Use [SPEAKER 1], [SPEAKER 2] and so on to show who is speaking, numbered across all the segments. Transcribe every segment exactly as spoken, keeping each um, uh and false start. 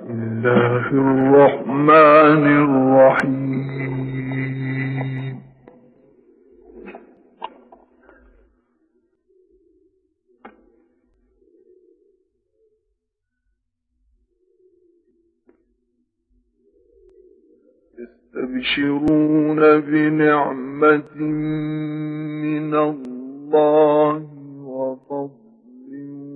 [SPEAKER 1] الله الرحمن الرحيم. يستبشرون بنعمة من الله وفضل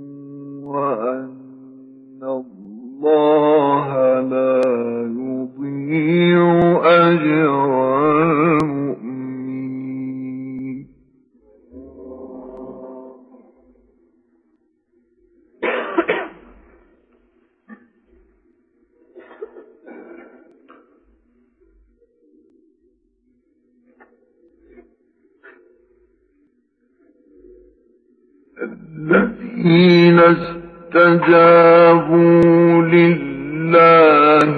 [SPEAKER 1] وأن الله لا يضيع أجر المؤمنين. الذين استجابوا لله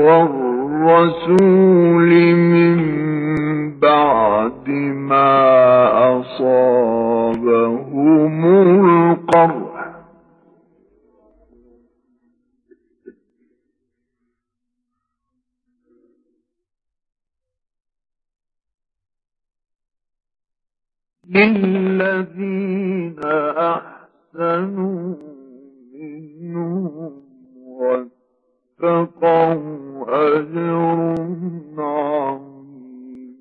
[SPEAKER 1] والرسول من بعد ما أصابهم القرح للذين أحسنوا منهم واتقوا أجر عظيم.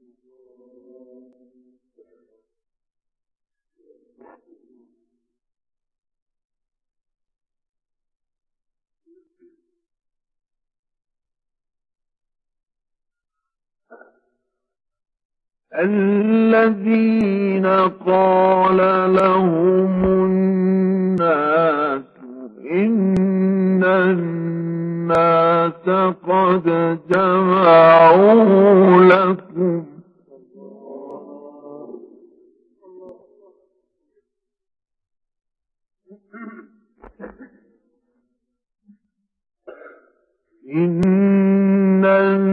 [SPEAKER 1] الذين قال لهم الناس إن الناس قد جمعوا لكم إن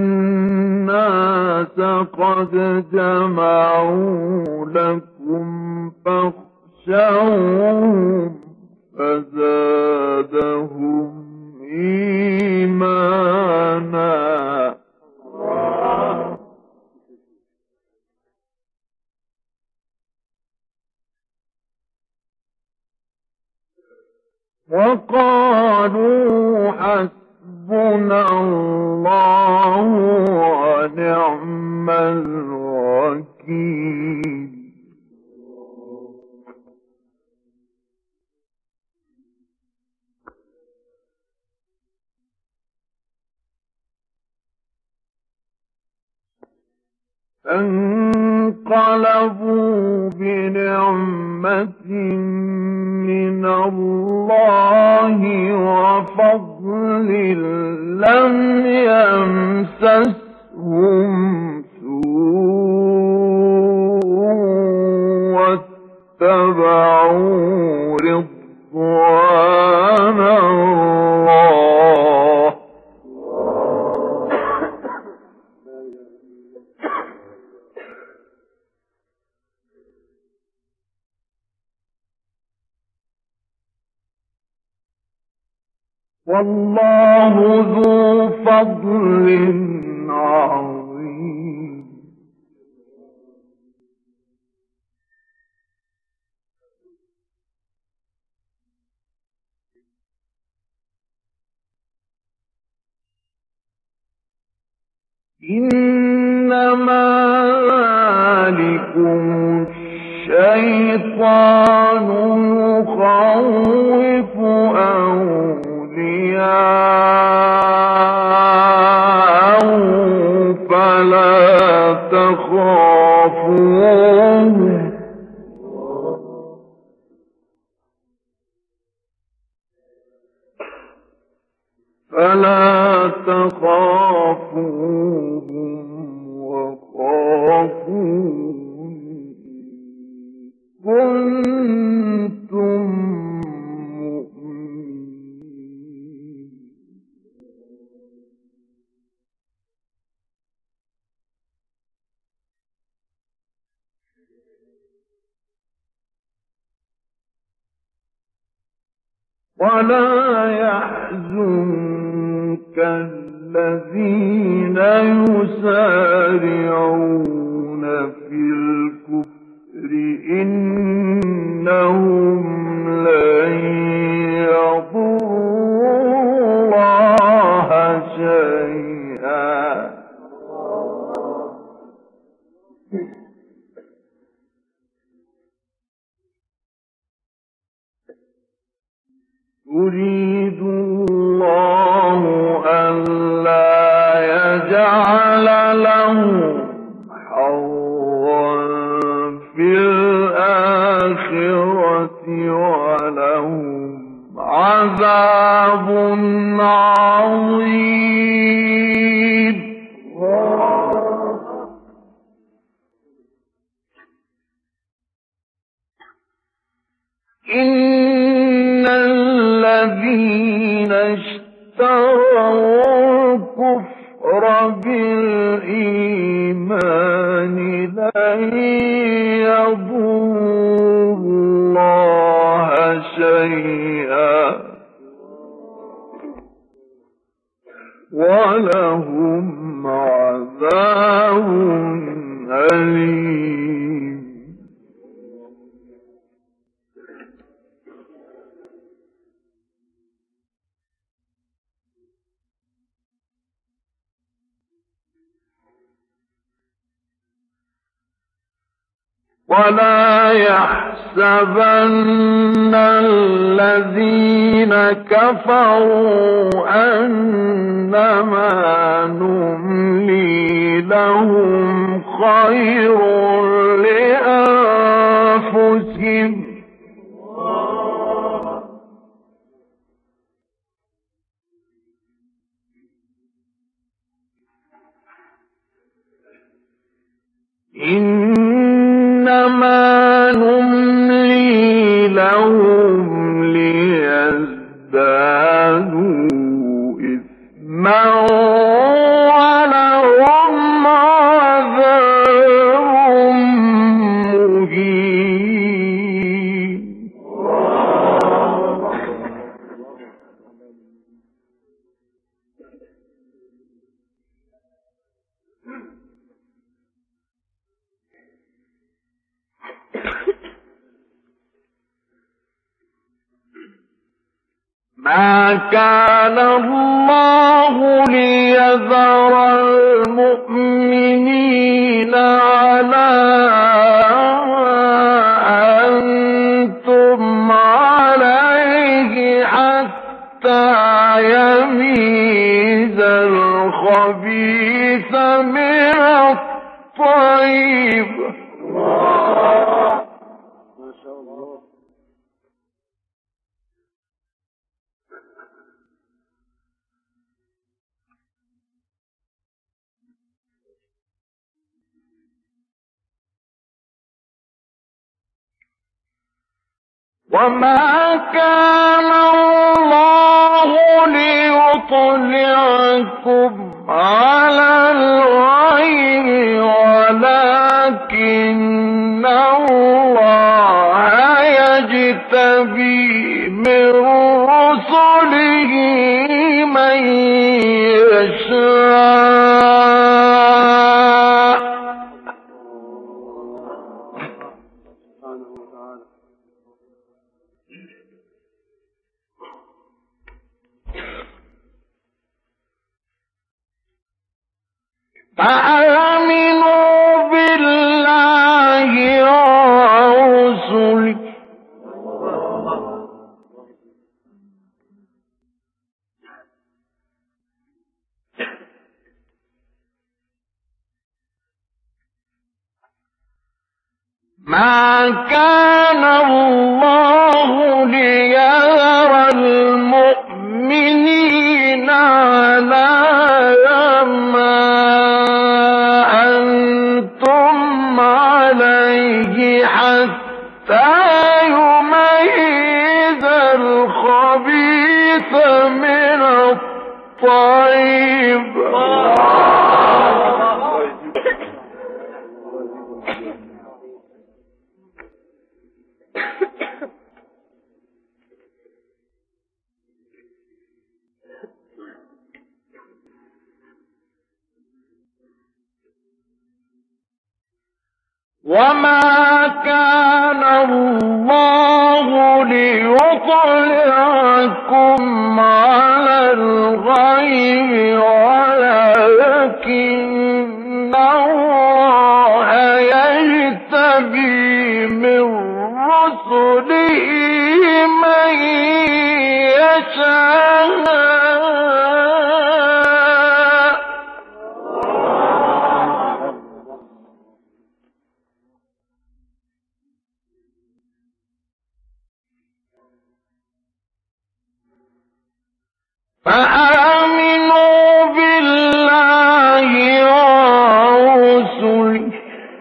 [SPEAKER 1] الناس قد جمعوا لكم فاخشوهم فزادهم إيمانا وقالوا حسبنا الله ونعم الوكيل. فانقلبوا بنعمة من الله وفضل لم يمسسهم سوء واتبعوا رضوان الله والله ذو فضل عظيم. إنما ذلكم الشيطان يخوف أولياءه فلا تخافوهم فلا تخافوهم وخافون كنتم مؤمنين. ولا يحزن كالذين يسارعون في الكفر إنهم لن يضروا الله شيئا يريد الله ألا يجعل لهم حظا في الآخرة ولهم عذاب عظيم. إن الذين اشتروا الكفر بالإيمان لن يضروا الله شيئا ولهم عذاب أليم. ولا يحسبن الذين كفروا أنما نملي لهم خير لأنفسهم إنما نملي لهم ليزدادوا إثما ولهم عذاب مهين. ما كان الله ليذر المؤمنين على أنتم عليه حتى يميز الخبيث من الطيب. وما كان الله ليطلعكم على الغيب ولكن الله يجتبي من رسله من يشاء فآمنوا بالله ورسله ما كان الله ليذر المؤمنين على ما أنتم عليه حتى يميز الخبيث من الطيب. وما كان الله ليطلعكم على الغيب ولكن الله يجتبي من رسله من يشاء فآمنوا بالله ورسله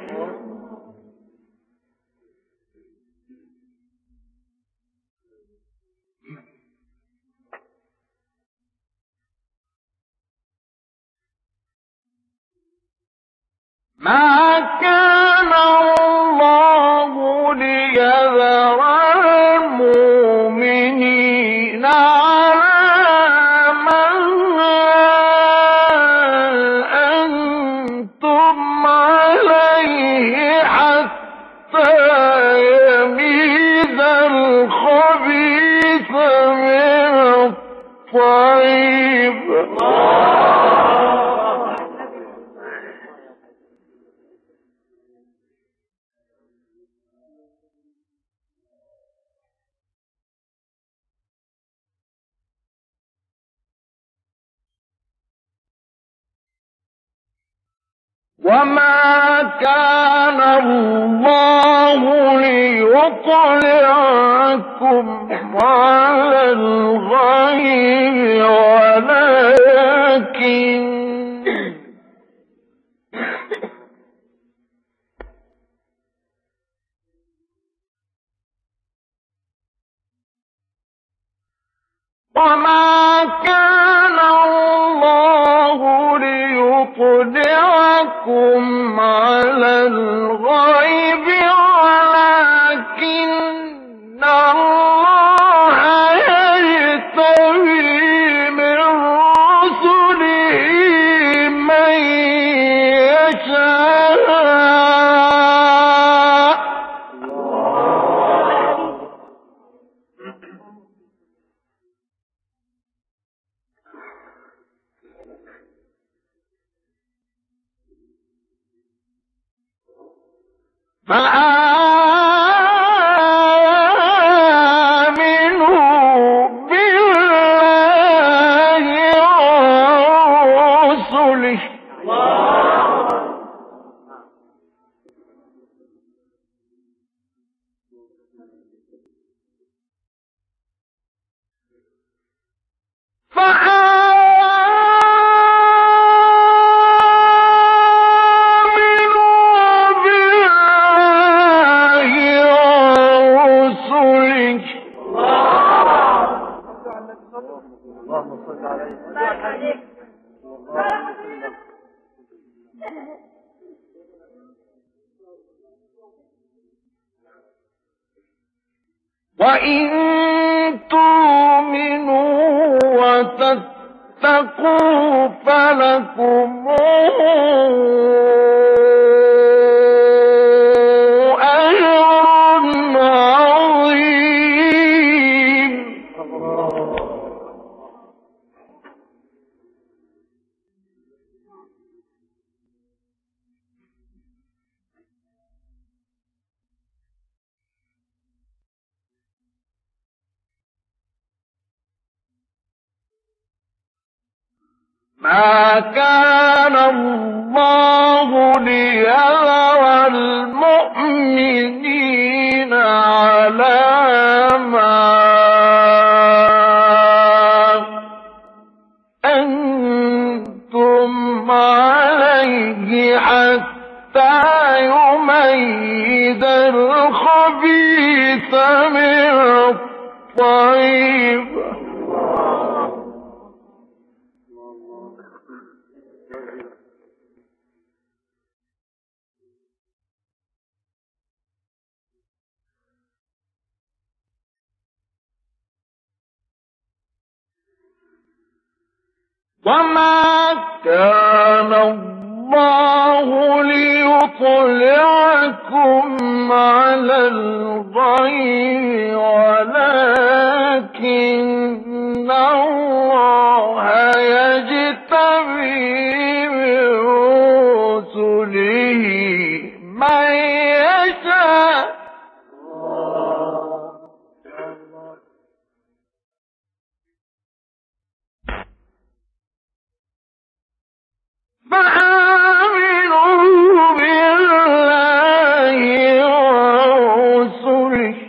[SPEAKER 1] ما كان الله ليذر المؤمنين وما كان الله ليطلعكم على الغيب ولكن وما كان الله ليطلعكم على الغيب ولكن الله يجتبي من رسله من يشاء فآمنوا بالله ورسله وإن تؤمنوا وتتقوا فلكم أجر عظيم ما كان الله ليذر المؤمنين على ما أنتم عليه حتى يميز الخبيث من الطيب وما كان الله ليطلعكم ليطلعكم على الغيب ولكن الله يجتبي من رسله من يشاء فآمنوا بالله ورسله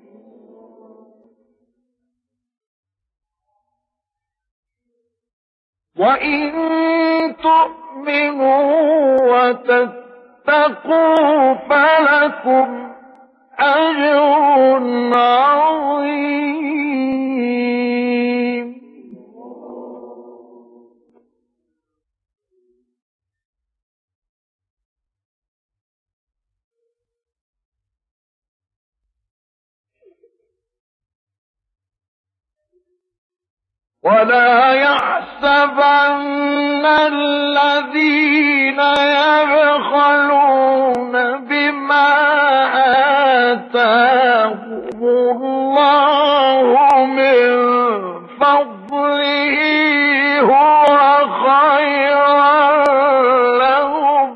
[SPEAKER 1] وإن تؤمنوا وتتقوا فلكم أجر عظيم. ولا يحسبن الذين يبخلون بما آتاهم الله من فضله هو خيرا لهم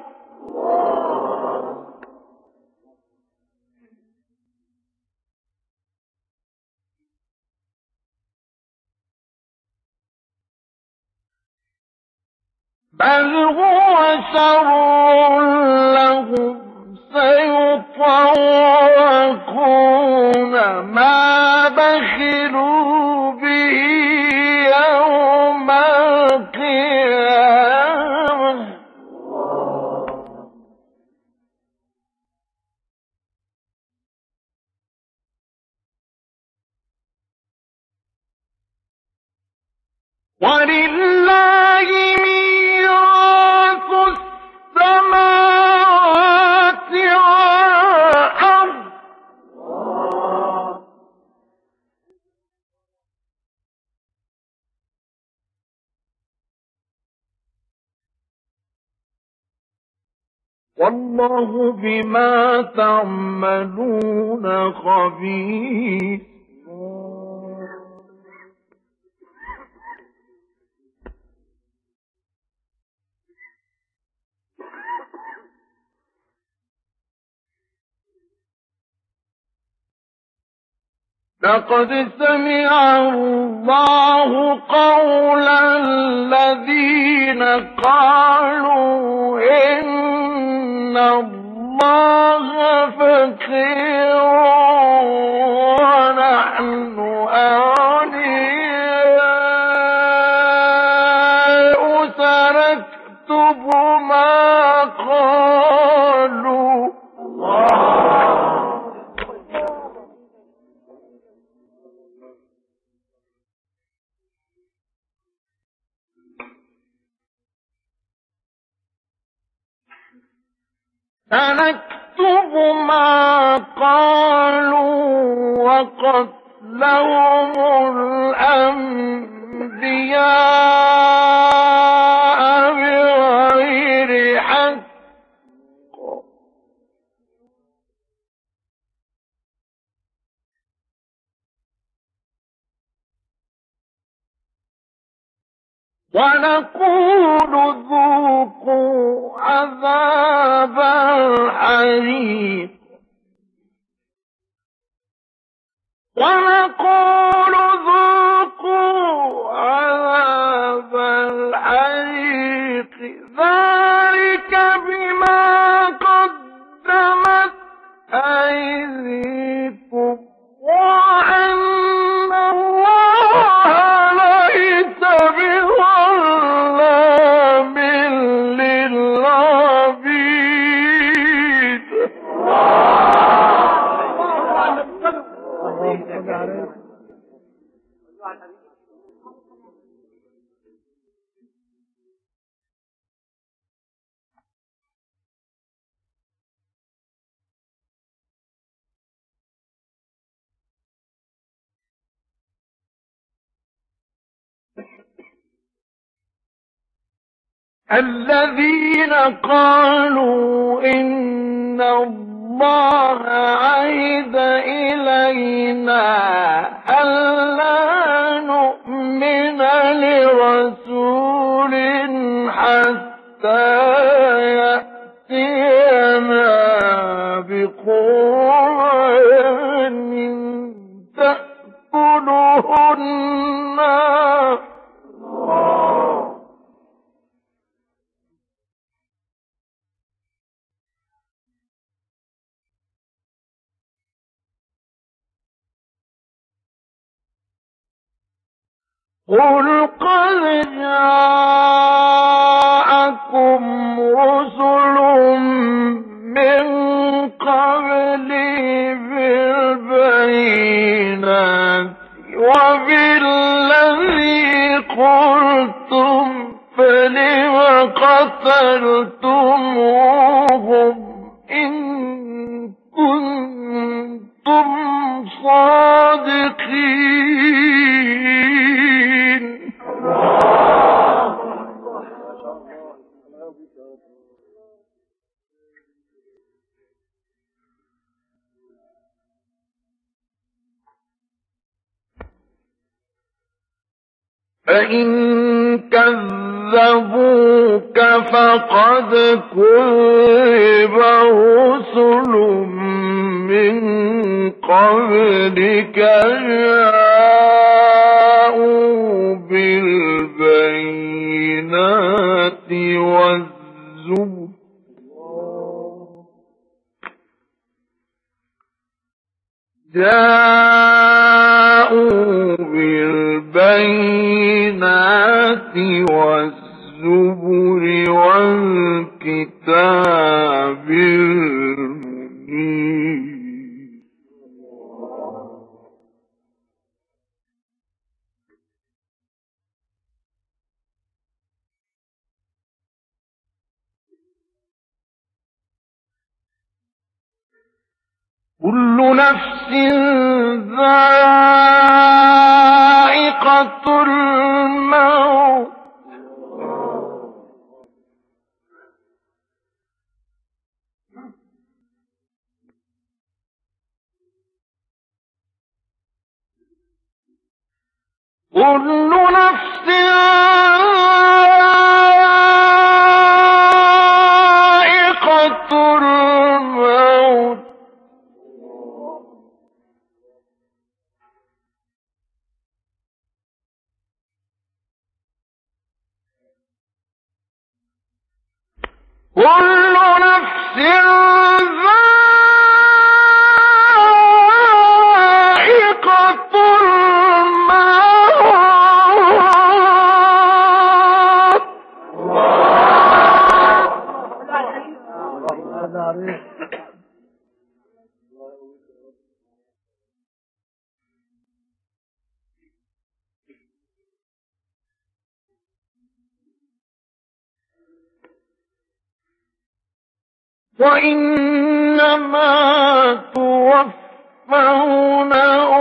[SPEAKER 1] بل هو شر لهم سيطوقون ما بخلوا به يوم القيامة ولله ميراث السماوات والأرض والله بما تعملون خبير. لقد سمع الله قول الذين قالوا إن الله فقير ونحن أغنياء سنكتب ما قالوا سنكتب ما قالوا وقتلهم الأنبياء بغير حق ونقول ذوقوا عذاب الحريق ونقول ذوقوا عذاب الحريق ذلك بما قدمت أيديكم وأن الله ليس بظلام للعبيد. الذين قالوا إن الله عهد إلينا ألا نؤمن لرسول حتى يأتينا بقربان تأكله النار. قل قد جاءكم رسل من قبلي بالبينات وبالذي قلتم فلم قتلتموهم إن كنتم صادقين. فإن كذبوك فقد كذب رسل من قبلك جاءوا بالبينات والزبر جاءوا بالبينات والزبر والكتاب المنير. كل نفس ذائقة الموت كل نفس ذائقة الموت كل نفس ذائقة الموت. وإنما توفون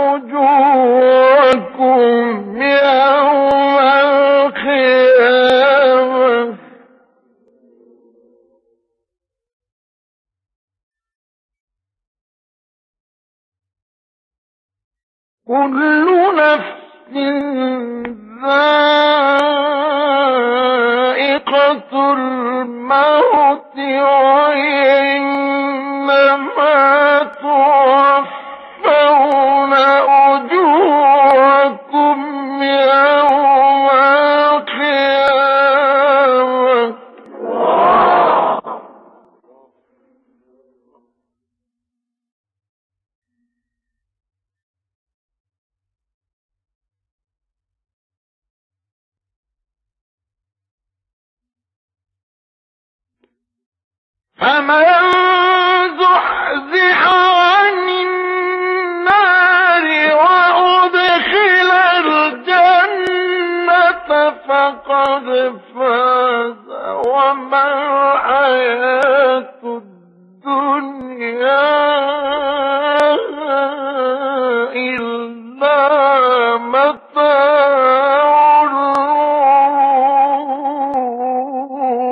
[SPEAKER 1] أجوركم يوم القيامة كل نفس ذائقة الموت وإنما توفون أجوركم يوم القيامة فمن زحزح عن النار وأدخل الجنة فقد فاز وما الحياة الدنيا إلا متاع الغرور.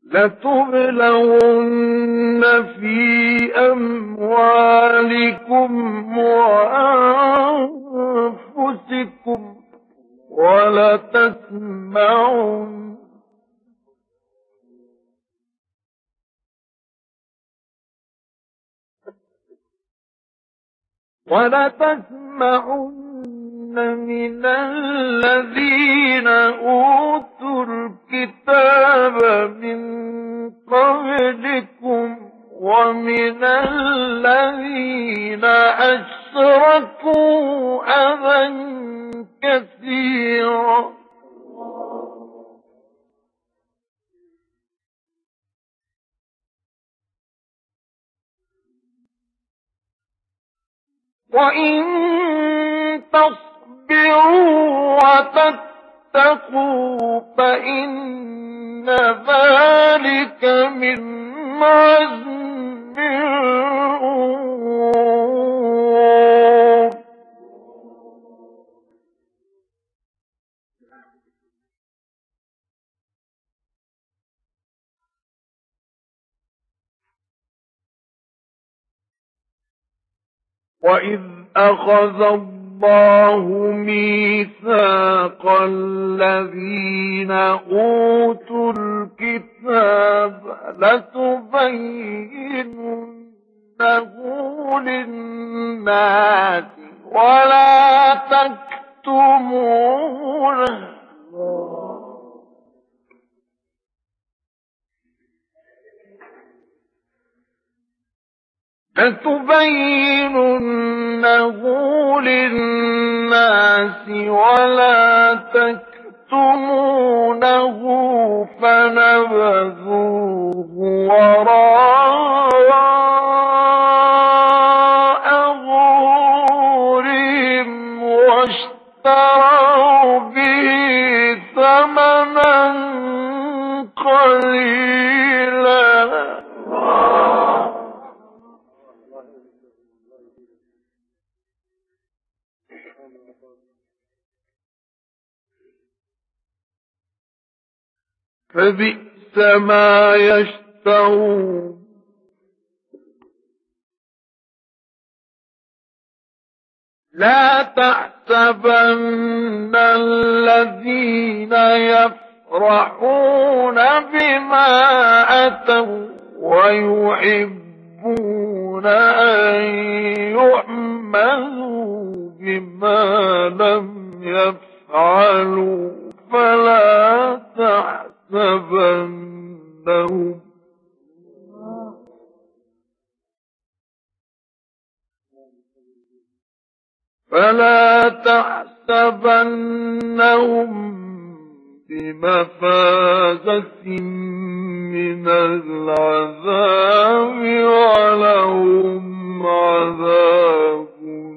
[SPEAKER 1] لتبلون في أموالكم وأنفسكم ولتسمعن ولتسمعن من الذين أوتوا الكتاب من قبلكم ومن الذين أشركوا أذى كثيرا وإن تصبروا وتتقوا فإن ذلك من عزم الأمور وإذ أخذ الله ميثاق الذين أوتوا الكتاب لتبيننه للناس ولا تكتمونه لتبيننه للناس ولا تكتمونه فنبذوه وراء ظهورهم واشتروا به ثمنا قليلا فبئس ما يشترون لا تحسبن الذين يفرحون بما أتوا ويحبون أن يحمدوا بما لم يفعلوا فلا تحسبنهم فلا تحسبنهم بمفازة من العذاب ولهم عذاب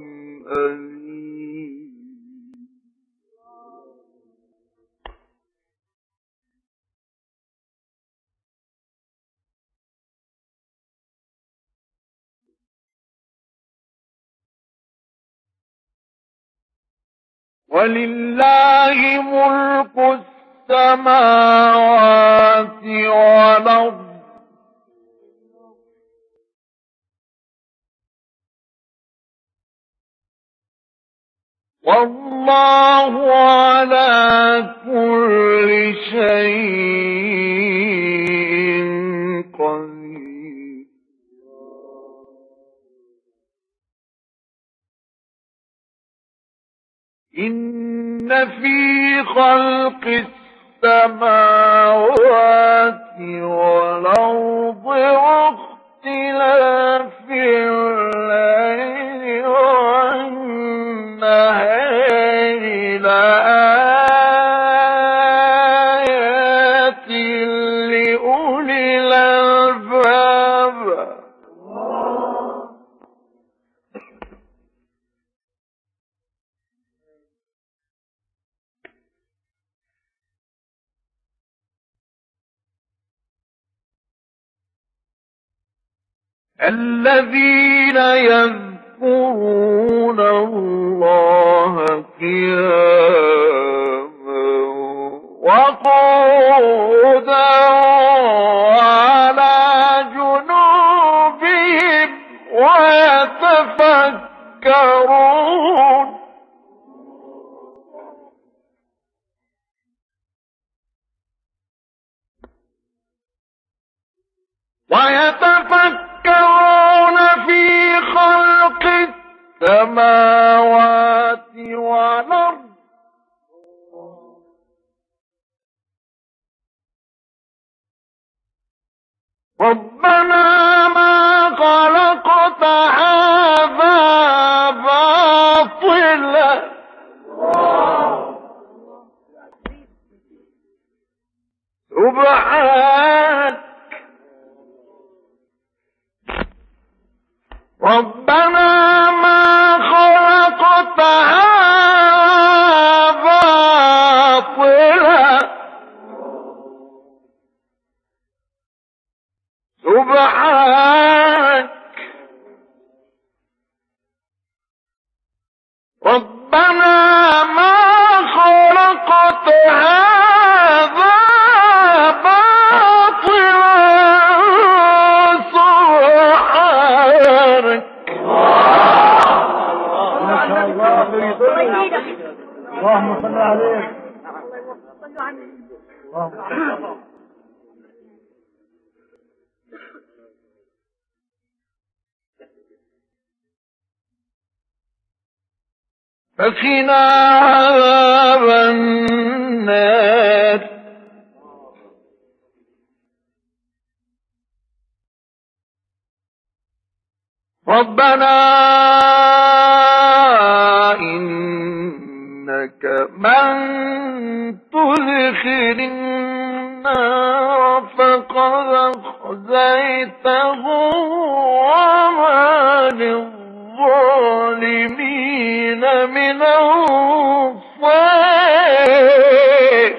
[SPEAKER 1] أليم ولله ملك السماوات والأرض والله على كل شيء قدير إن في خلق السماوات والأرض واختلاف الليل والنهار لآيات لأولي الألباب الذين يذكرون الله قياما وقعودا ويتفكرون في خلق السماوات والأرض ربنا ما خلقت هذا باطلا سبحانك ربنا ما خلقت هذا باطلا سبحانك ربنا ما خلقت هذا باطلا سبحانك
[SPEAKER 2] اللهم صل عليه.
[SPEAKER 1] فقنا عذاب النار ربنا إنك من تدخل النار فقد أخزيته وما للظالمين من أنصار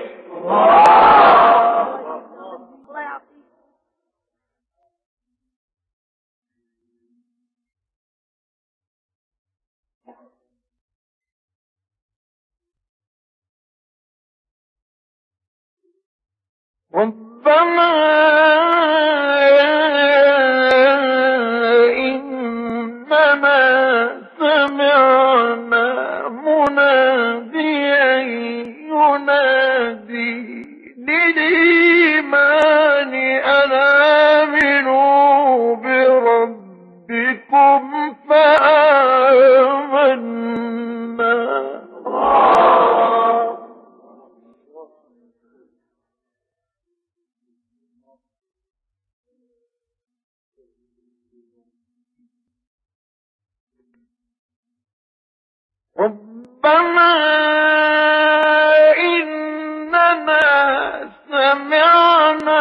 [SPEAKER 1] ربنا إننا سمعنا مناديا ينادي للإيمان أن آمنوا بربكم فآمنا ربنا إننا سمعنا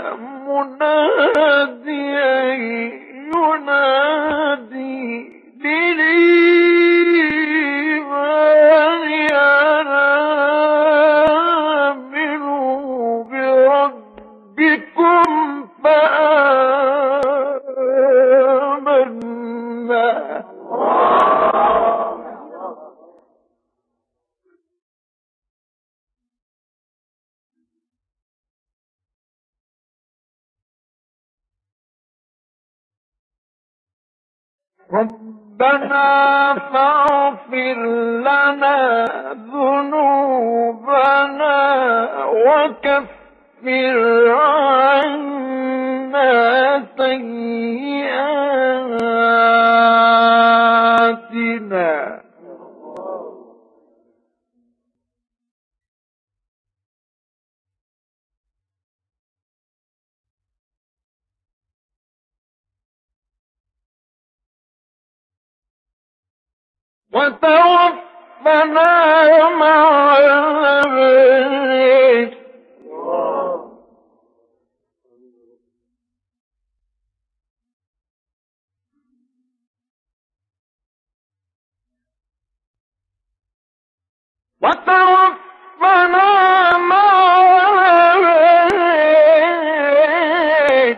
[SPEAKER 1] مناديا ينادي للإيمان أن آمنوا بربكم فآمنا ربنا فاغفر لنا ذنوبنا وكفر عنا سيئاتنا وتوفنا مع الأبرار وتوفنا مع الأبرار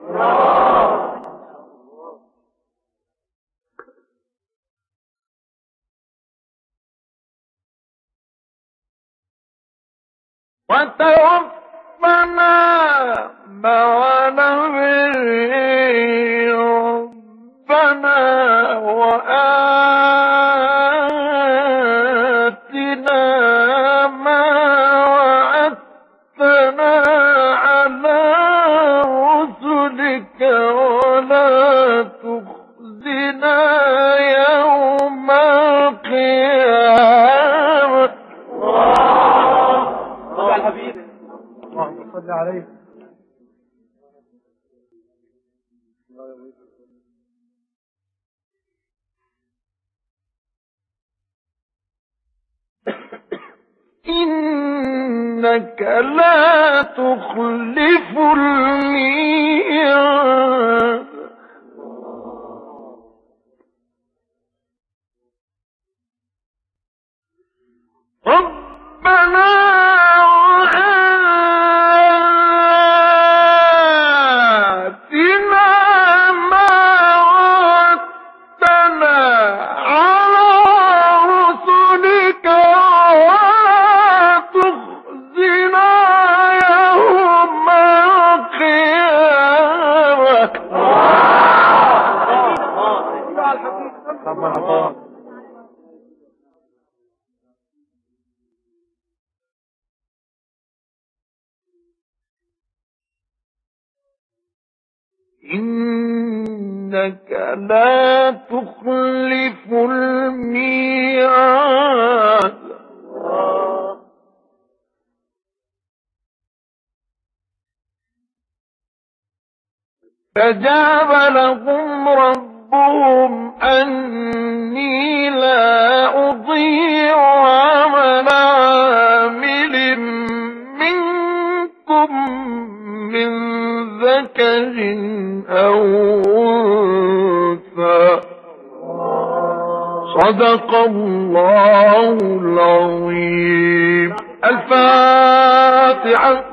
[SPEAKER 1] وتوفنا مع الأبرار ربنا وآتنا ما وعدتنا على رسلك
[SPEAKER 2] حبيبي. اللهم صل عليه.
[SPEAKER 1] إنك لا تخلف الميعاد ربنا وآتنا ما وعدتنا على رسلك ولا تخزنا يوم القيامة. إنك لا تخلف الميعاد فجاب لهم ربهم أني لا أضيع عمل عامل منكم من ذكر أو أنثى صدق الله العظيم. الفاتحة.